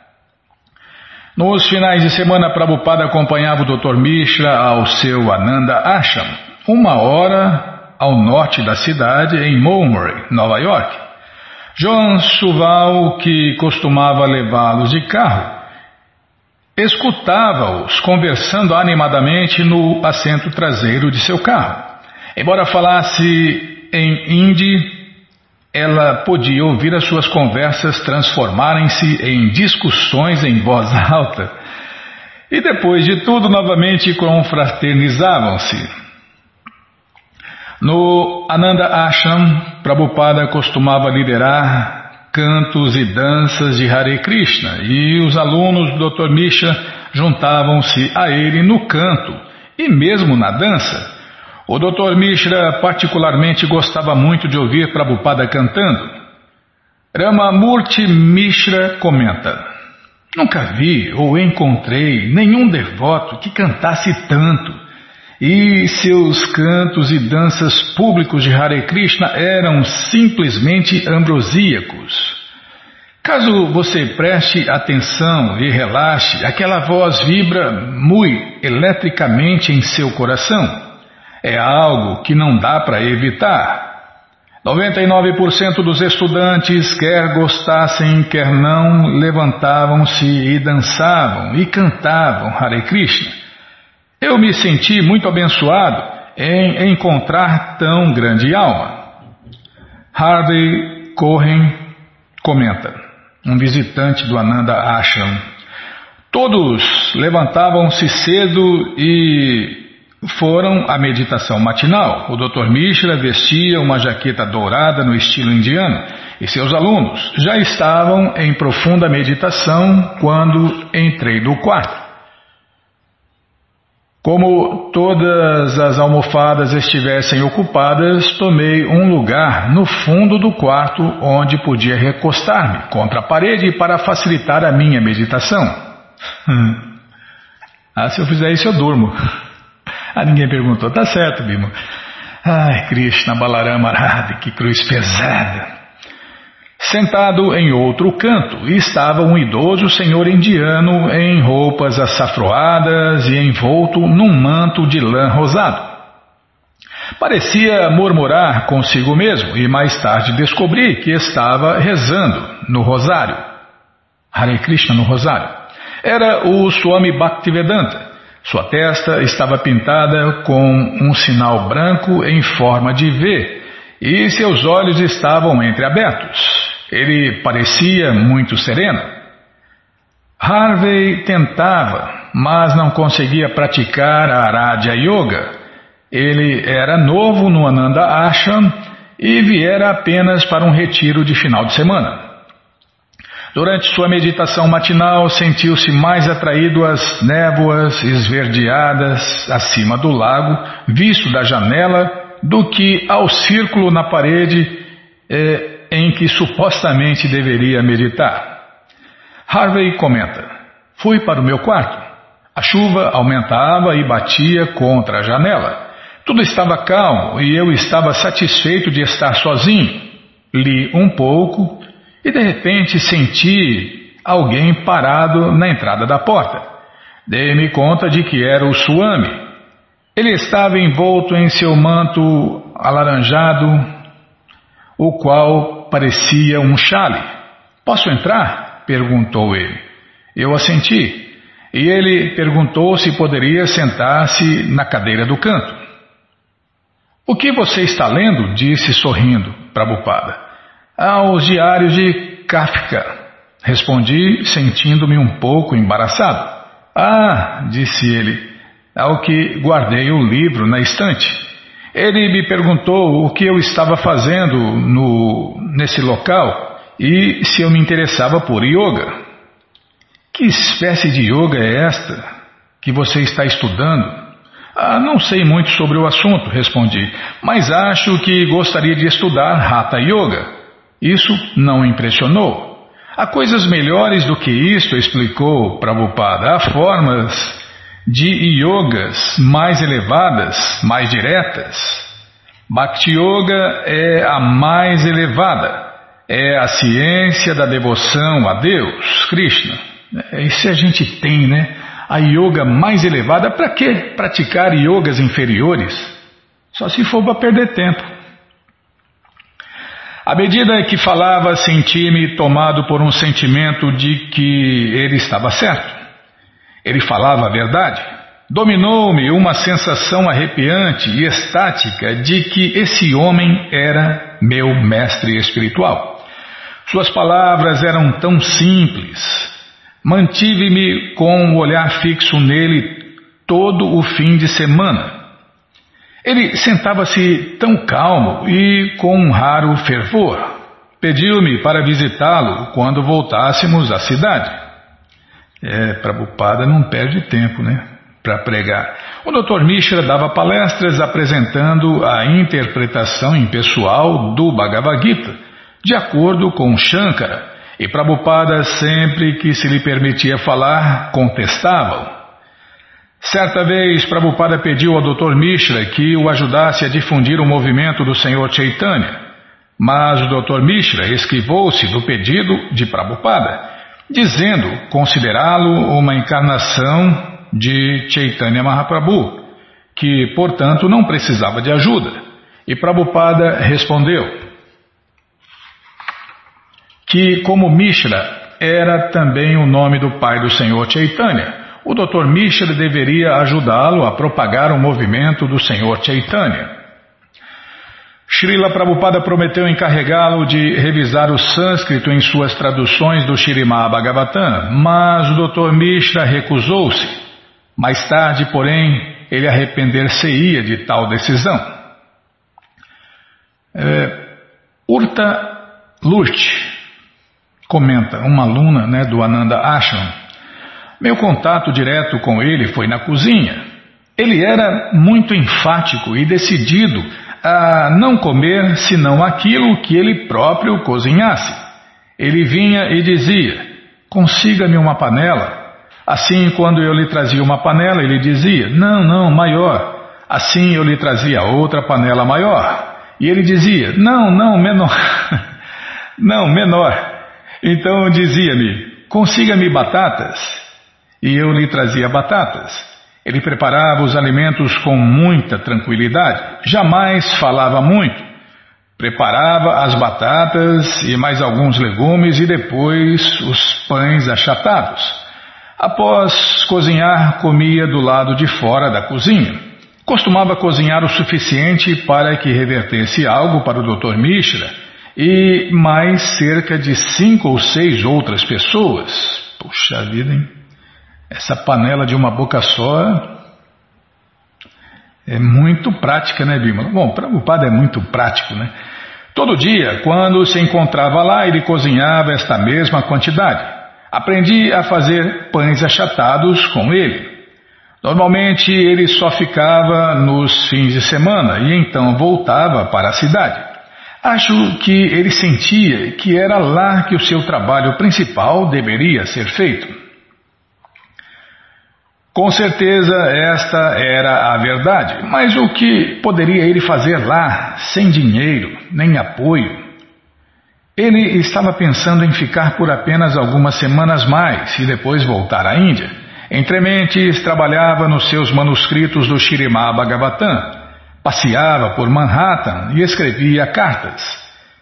Nos finais de semana, Prabhupada acompanhava o doutor Mishra ao seu Ananda Ashram, uma hora ao norte da cidade, em Mulberry, Nova York. John Suval, que costumava levá-los de carro, escutava-os conversando animadamente no assento traseiro de seu carro. Embora falasse em hindi, ela podia ouvir as suas conversas transformarem-se em discussões em voz alta. E depois de tudo, novamente confraternizavam-se. No Ananda Ashram, Prabhupada costumava liderar cantos e danças de Hare Krishna, e os alunos do doutor Mishra juntavam-se a ele no canto e mesmo na dança. O doutor Mishra particularmente gostava muito de ouvir Prabhupada cantando. Ramamurti Mishra comenta: nunca vi ou encontrei nenhum devoto que cantasse tanto, e seus cantos e danças públicos de Hare Krishna eram simplesmente ambrosíacos. Caso você preste atenção e relaxe, aquela voz vibra muito eletricamente em seu coração. É algo que não dá para evitar. noventa e nove por cento dos estudantes, quer gostassem, quer não, levantavam-se e dançavam e cantavam Hare Krishna. Eu me senti muito abençoado em encontrar tão grande alma. Harvey Cohen comenta, um visitante do Ananda Ashram: todos levantavam-se cedo e foram à meditação matinal. O doutor Mishra vestia uma jaqueta dourada no estilo indiano e seus alunos já estavam em profunda meditação quando entrei no quarto. Como todas as almofadas estivessem ocupadas, tomei um lugar no fundo do quarto onde podia recostar-me contra a parede para facilitar a minha meditação. Ah, se eu fizer isso eu durmo. Ah, ninguém perguntou. Tá certo, Bima. Ai, Krishna Balarama Radha, que cruz pesada. Sentado em outro canto estava um idoso senhor indiano em roupas açafroadas e envolto num manto de lã rosado. Parecia murmurar consigo mesmo e mais tarde descobri que estava rezando no rosário. Hare Krishna no rosário. Era o Swami Bhaktivedanta. Sua testa estava pintada com um sinal branco em forma de V e seus olhos estavam entreabertos. Ele parecia muito sereno. Harvey tentava, mas não conseguia praticar a Aradhya Yoga. Ele era novo no Ananda Ashram e viera apenas para um retiro de final de semana. Durante sua meditação matinal, sentiu-se mais atraído às névoas esverdeadas acima do lago, visto da janela, do que ao círculo na parede eh, em que supostamente deveria meditar. Harvey comenta: fui para o meu quarto. A chuva aumentava e batia contra a janela. Tudo estava calmo e eu estava satisfeito de estar sozinho. Li um pouco e de repente senti alguém parado na entrada da porta. Dei-me conta de que era o Swami. Ele estava envolto em seu manto alaranjado, o qual parecia um chale. Posso entrar? Perguntou ele. Eu assenti. E ele perguntou se poderia sentar-se na cadeira do canto. O que você está lendo? Disse sorrindo Prabhupada. Ah, os diários de Kafka. Respondi, sentindo-me um pouco embaraçado. Ah, disse ele, ao que guardei o livro na estante. Ele me perguntou o que eu estava fazendo no, nesse local e se eu me interessava por yoga. Que espécie de yoga é esta que você está estudando? Ah, não sei muito sobre o assunto, respondi, mas acho que gostaria de estudar Hatha Yoga. Isso não o impressionou. Há coisas melhores do que isto, explicou Prabhupada. Há formas de yogas mais elevadas, mais diretas. Bhakti Yoga é a mais elevada. É a ciência da devoção a Deus, Krishna. Isso a gente tem, né? A yoga mais elevada. Para que praticar yogas inferiores? Só se for para perder tempo. À medida que falava, senti-me tomado por um sentimento de que ele estava certo. Ele falava a verdade. Dominou-me uma sensação arrepiante e estática de que esse homem era meu mestre espiritual. Suas palavras eram tão simples. Mantive-me com o olhar fixo nele todo o fim de semana. Ele sentava-se tão calmo e com um raro fervor. Pediu-me para visitá-lo quando voltássemos à cidade. É, Prabhupada não perde tempo, né, para pregar. O doutor Mishra dava palestras apresentando a interpretação impessoal do Bhagavad Gita, de acordo com Shankara, e Prabhupada, sempre que se lhe permitia falar, contestava-o. Certa vez, Prabhupada pediu ao doutor Mishra que o ajudasse a difundir o movimento do Senhor Chaitanya, mas o doutor Mishra esquivou-se do pedido de Prabhupada, dizendo considerá-lo uma encarnação de Chaitanya Mahaprabhu, que, portanto, não precisava de ajuda. E Prabhupada respondeu que, como Mishra era também o nome do pai do Senhor Chaitanya, o doutor Mishra deveria ajudá-lo a propagar o movimento do Senhor Chaitanya. Srila Prabhupada prometeu encarregá-lo de revisar o sânscrito em suas traduções do Śrīmad Bhagavatam, mas o doutor Mishra recusou-se. Mais tarde, porém, ele arrepender-se-ia de tal decisão. É, Urta Lurt comenta, uma aluna, né, do Ananda Ashram. Meu contato direto com ele foi na cozinha. Ele era muito enfático e decidido a não comer senão aquilo que ele próprio cozinhasse. Ele vinha e dizia, consiga-me uma panela. Assim, quando eu lhe trazia uma panela, ele dizia, não, não, maior. Assim, eu lhe trazia outra panela maior. E ele dizia, não, não, menor. não, menor. Então dizia-me, consiga-me batatas. E eu lhe trazia batatas. Ele preparava os alimentos com muita tranquilidade, jamais falava muito. Preparava as batatas e mais alguns legumes e depois os pães achatados. Após cozinhar, comia do lado de fora da cozinha. Costumava cozinhar o suficiente para que revertesse algo para o doutor Mishra e mais cerca de cinco ou seis outras pessoas. Puxa vida, hein? Essa panela de uma boca só é muito prática, né, Bímola? Bom, Prabhupada é muito prático, né? Todo dia, quando se encontrava lá, ele cozinhava esta mesma quantidade. Aprendi a fazer pães achatados com ele. Normalmente ele só ficava nos fins de semana e então voltava para a cidade. Acho que ele sentia que era lá que o seu trabalho principal deveria ser feito. Com certeza esta era a verdade, mas o que poderia ele fazer lá, sem dinheiro, nem apoio? Ele estava pensando em ficar por apenas algumas semanas mais e depois voltar à Índia. Entre mentes, trabalhava nos seus manuscritos do Śrīmad Bhagavatam, passeava por Manhattan e escrevia cartas.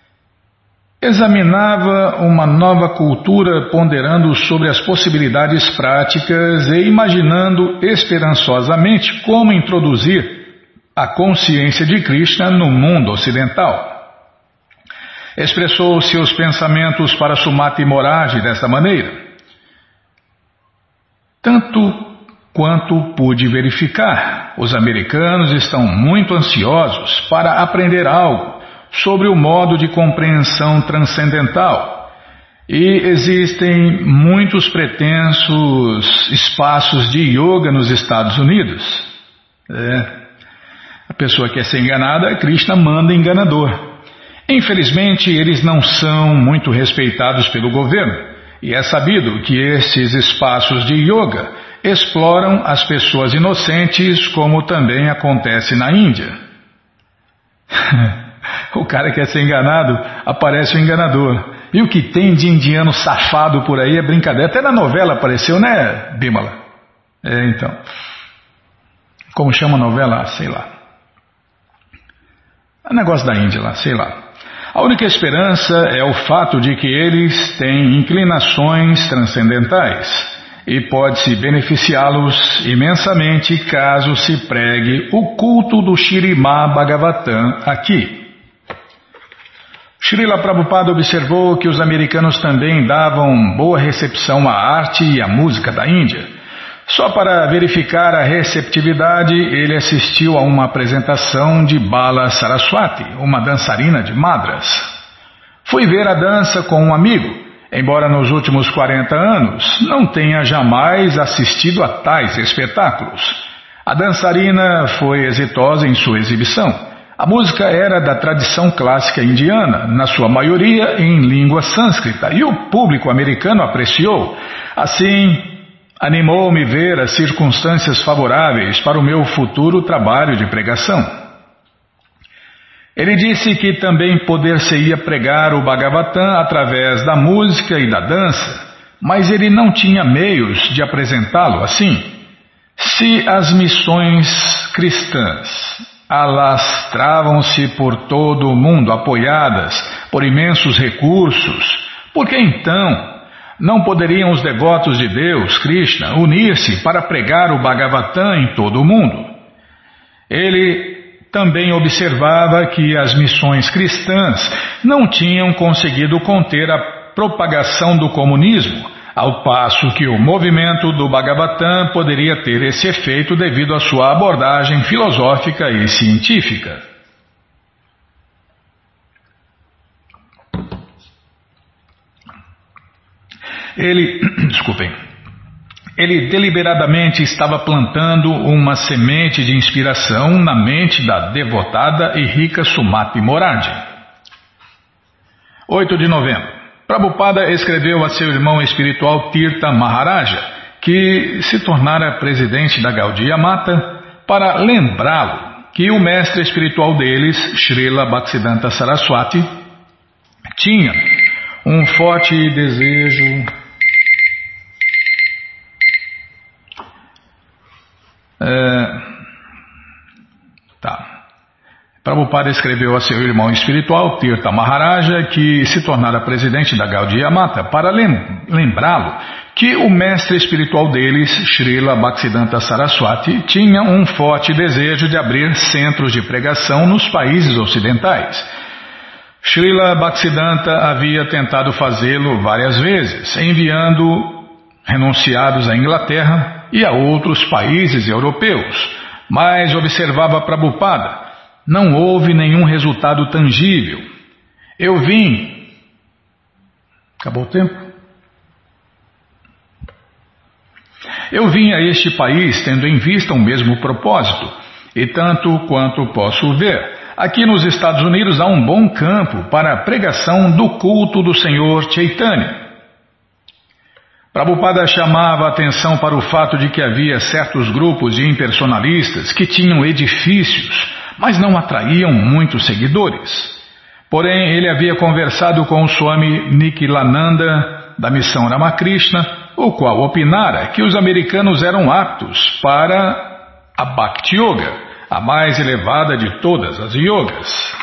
Examinava uma nova cultura, ponderando sobre as possibilidades práticas e imaginando esperançosamente como introduzir a consciência de Krishna no mundo ocidental. Expressou seus pensamentos para Sumati Morarji desta maneira: tanto quanto pude verificar, os americanos estão muito ansiosos para aprender algo sobre o modo de compreensão transcendental, e existem muitos pretensos espaços de yoga nos Estados Unidos. É, a pessoa quer ser enganada, Krishna manda enganador. Infelizmente, eles não são muito respeitados pelo governo, e é sabido que estes espaços de yoga exploram as pessoas inocentes, como também acontece na Índia. O cara quer ser enganado, aparece o enganador. E o que tem de indiano safado por aí é brincadeira. Até na novela apareceu, né, Bimala? É, então. Como chama a novela? Sei lá. É negócio da Índia lá, sei lá. A única esperança é o fato de que eles têm inclinações transcendentais e pode-se beneficiá-los imensamente caso se pregue o culto do Śrīmad Bhagavatam aqui. Srila Prabhupada observou que os americanos também davam boa recepção à arte e à música da Índia. Só para verificar a receptividade, ele assistiu a uma apresentação de Bala Saraswati, uma dançarina de Madras. Fui ver a dança com um amigo, embora nos últimos quarenta anos não tenha jamais assistido a tais espetáculos. A dançarina foi exitosa em sua exibição. A música era da tradição clássica indiana, na sua maioria em língua sânscrita, e o público americano apreciou. Assim, animou-me ver as circunstâncias favoráveis para o meu futuro trabalho de pregação. Ele disse que também poder-se-ia pregar o Bhagavatam através da música e da dança, mas ele não tinha meios de apresentá-lo assim. Se as missões cristãs alastravam-se por todo o mundo, apoiadas por imensos recursos, por que então não poderiam os devotos de Deus, Krishna, unir-se para pregar o Bhagavatam em todo o mundo? Ele também observava que as missões cristãs não tinham conseguido conter a propagação do comunismo, ao passo que o movimento do Bhagavatam poderia ter esse efeito devido à sua abordagem filosófica e científica. Ele, desculpem, ele deliberadamente estava plantando uma semente de inspiração na mente da devotada e rica Sumati Morarji. oito de novembro. Prabhupada escreveu a seu irmão espiritual Tirtha Maharaja, que se tornara presidente da Gaudiya Mata, para lembrá-lo que o mestre espiritual deles, Srila Bhaktisiddhanta Saraswati, tinha um forte desejo é, tá. Prabhupada escreveu a seu irmão espiritual, Tirtha Maharaja, que se tornara presidente da Gaudiya Mata, para lembrá-lo que o mestre espiritual deles, Srila Bhaktisiddhanta Saraswati, tinha um forte desejo de abrir centros de pregação nos países ocidentais. Srila Bhaktisiddhanta havia tentado fazê-lo várias vezes, enviando renunciados à Inglaterra e a outros países europeus, mas observava Prabhupada, não houve nenhum resultado tangível. Eu vim... Acabou o tempo? Eu vim a este país tendo em vista o mesmo propósito, e tanto quanto posso ver, aqui nos Estados Unidos há um bom campo para a pregação do culto do Senhor Chaitanya. Prabhupada chamava a atenção para o fato de que havia certos grupos de impersonalistas que tinham edifícios, mas não atraíam muitos seguidores. Porém, ele havia conversado com o Swami Nikhilananda da missão Ramakrishna, o qual opinara que os americanos eram aptos para a Bhakti Yoga, a mais elevada de todas as yogas.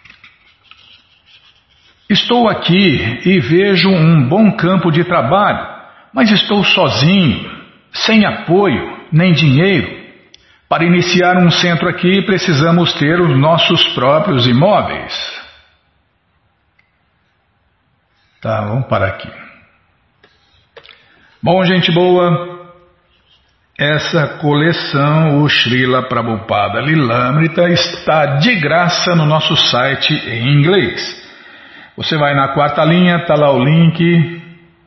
Estou aqui e vejo um bom campo de trabalho, mas estou sozinho, sem apoio nem dinheiro. Para iniciar um centro aqui, precisamos ter os nossos próprios imóveis. Tá, vamos parar aqui. Bom, gente boa, essa coleção, o Srila Prabhupada Lilamrita, está de graça no nosso site em inglês. Você vai na quarta linha, está lá o link.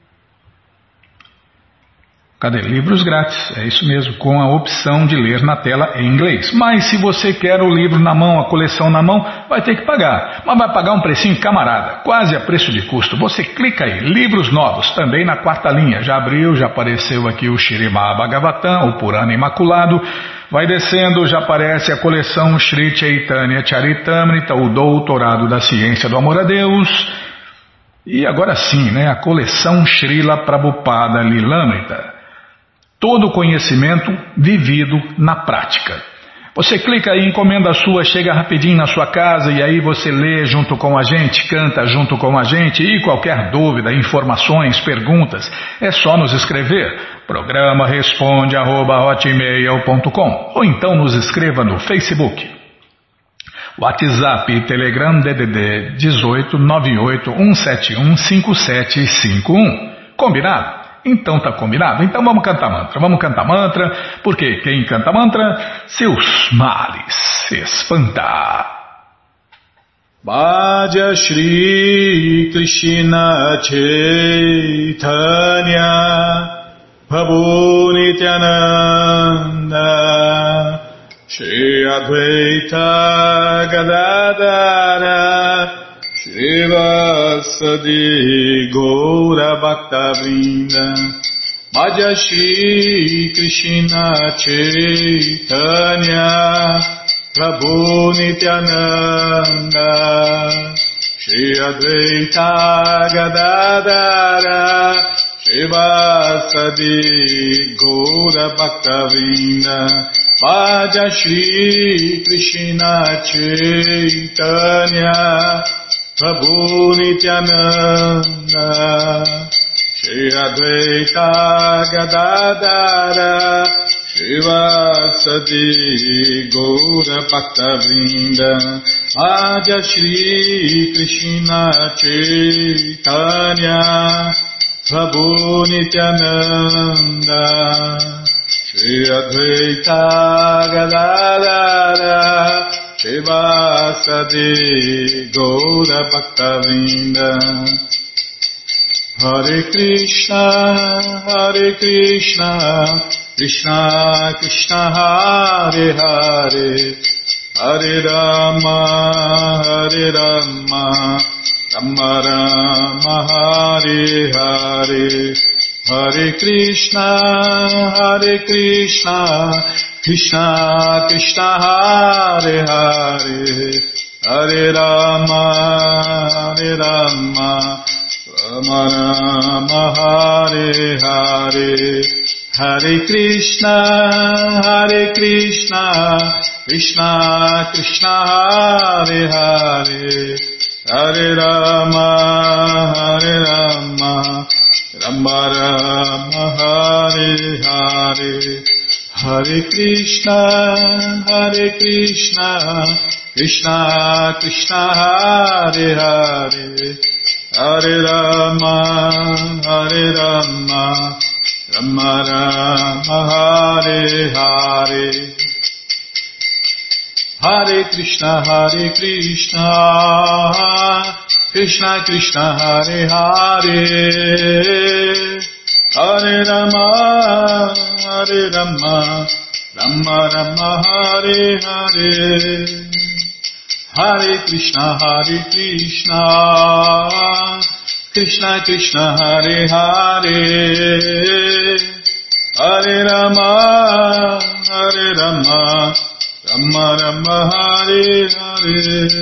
Cadê? Livros grátis, é isso mesmo, com a opção de ler na tela em inglês. Mas se você quer o livro na mão, a coleção na mão, vai ter que pagar. Mas vai pagar um precinho camarada, quase a preço de custo. Você clica aí, livros novos, também na quarta linha. Já abriu, já apareceu aqui o Śrīmad Bhagavatam, o Purana Imaculado. Vai descendo, já aparece a coleção Shri Chaitanya Charitamrita, o Doutorado da Ciência do Amor a Deus. E agora sim, né, a coleção Srila Prabhupada Lilamrita. Todo conhecimento vivido na prática. Você clica aí, encomenda a sua, chega rapidinho na sua casa e aí você lê junto com a gente, canta junto com a gente e qualquer dúvida, informações, perguntas, é só nos escrever. Programa responde arroba hotmail ponto com ou então nos escreva no Facebook. WhatsApp e Telegram D D D dezoito nove oito um sete um cinco sete cinco um. Combinado? Então tá combinado? Então vamos cantar mantra, vamos cantar mantra, porque quem canta mantra, seus males se espanta. Bhaja Shri Krishna Chaitanya Prabhu Nityananda Shri Advaita Gadadara Srivasadi Gaura Bhaktavrinda Bhaja Shri Krishna Chaitanya Prabhu Nityananda Shri Advaita Gadadara Srivasadi Gaura Bhaktavrinda Bhaja Shri Krishna Chaitanya Prabhu Nityananda Shri Advaita Gadadara Srivasadi Gaura Bhaktavrinda Bhaja Shri Krishna Chaitanya Prabhu Nityananda Shri Advaita Gadadara Srivasadi Gaura Bhaktavrinda Hare Krishna, Hare Krishna, Krishna Krishna Hare Hare, Hare Rama, Hare Rama, Rama Rama Hare Hare, Hare Krishna, Hare Krishna, Krishna Krishna Hare Hare, Hare Rama, Hare Rama, Rama Rama Hare Hare, Hare Krishna, Hare Krishna, Krishna Krishna Hare Hare, Hare Rama, Hare Rama, Rama Rama Hare Hare, Hare Krishna, Hare Krishna, Krishna Krishna Hare Hare, Hare Rama, Hare Rama, Rama Rama Hare Hare, Hare Krishna, Hare Krishna, Krishna Krishna Hare Hare, Hare Rama, Hare Rama, Rama Rama Hare Hare, Hare Krishna, Hare Krishna, Krishna Krishna Hare Hare, Hare Rama, Hare Rama, Rama Rama Hare Hare,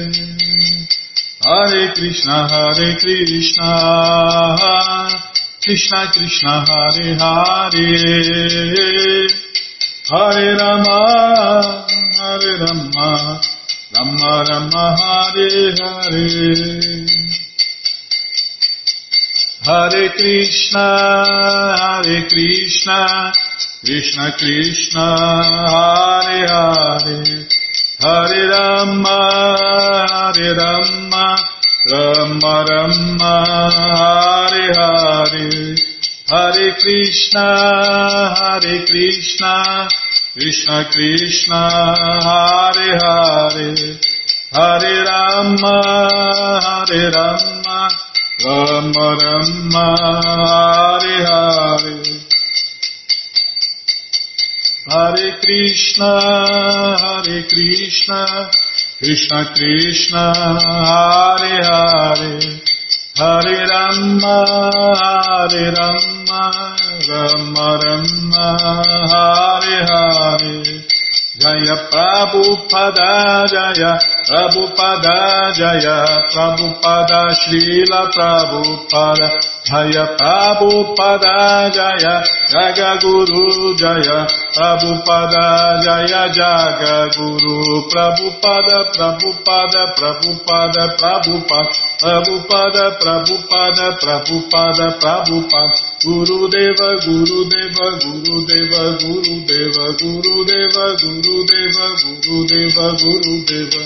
Hare Krishna, Hare Krishna, Krishna Krishna Hare Hare, Hare Rama, Hare Rama, Rama Rama Hare Hare, Hare Krishna, Hare Krishna, Krishna Krishna Hare
Krishna, Krishna Krishna, Hare Hare, Hare Rama, Hare Rama, Rama Rama, Hare Hare, Hare Krishna, Hare Krishna, Krishna Krishna, Hare Hare, Hare Rama, Hare Rama, Rama Rama, Hare Hare. Jaya Prabhupada, Jaya Prabhupada, Jaya Prabhupada, Srila Prabhupada, Jaya Prabhupada, Jaya Jaga Guru, Jaya Prabhupada, Jaya Jaga Guru, Prabhupada, Prabhupada, Prabhupada, Prabhupada, Prabhupada, Prabhupada, Prabhupada, Prabhupada, Guru Deva, Guru Deva, Guru Deva, Guru Deva, Guru Deva, Guru Deva, Guru Deva, Guru Deva.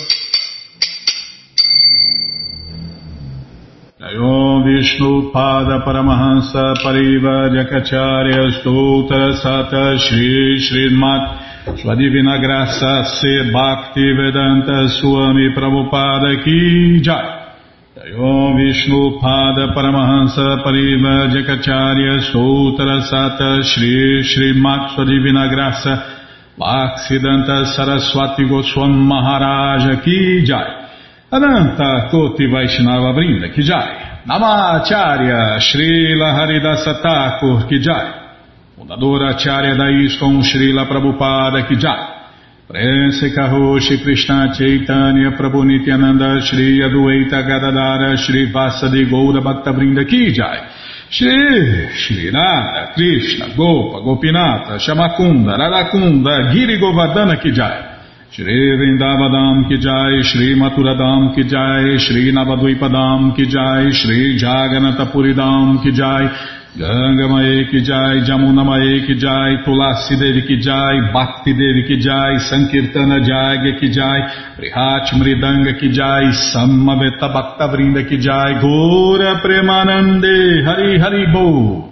Jayom Vishnu Pada Paramahansa Pariva Jakacharya Stoutra Sata Shri Srimat Sua Divina Graça Se Bhakti Vedanta Swami Prabhupada Ki Jai. Jayom Vishnu Pada Paramahansa Pariva Jakacharya Stoutra Sata Shri Srimat Sua Divina Graça Bhaksidanta Saraswati Goswam Maharaja Ki Jai. Ananta Koti Vaishnava Vrinda Ki Jai. Namacharya Srila Haridasa Thakur Ki Jai. Fundadora Acharya da ISKCON Srila Prabhupada Ki Jai. Prense Karoshi Krishna Chaitanya Prabhu Nityananda Shri Adueita Gadadara Shri Vasadi Goura Bhakta Vrinda Ki Jai. Shri Shri Radha Krishna Gopa Gopinata Shamakunda Radakunda Giri Govardhana Ki Jai. Shri Vrindavadam Ki Jai, Shri Maturadam Ki Jai, Shri Navadvipadam Ki Jai, Shri Jaganatapuridam Ki Jai, Gangamae Ki Jai, Jamunamae Ki Jai, Tulasi Devi Ki Jai, Bhakti Devi Ki Jai, Sankirtana Jagya Ki Jai, Prihat Mridanga Ki Jai, Samaveta Bhakta Vrinda Ki Jai, Gora Premanande, Hari Hari Bo.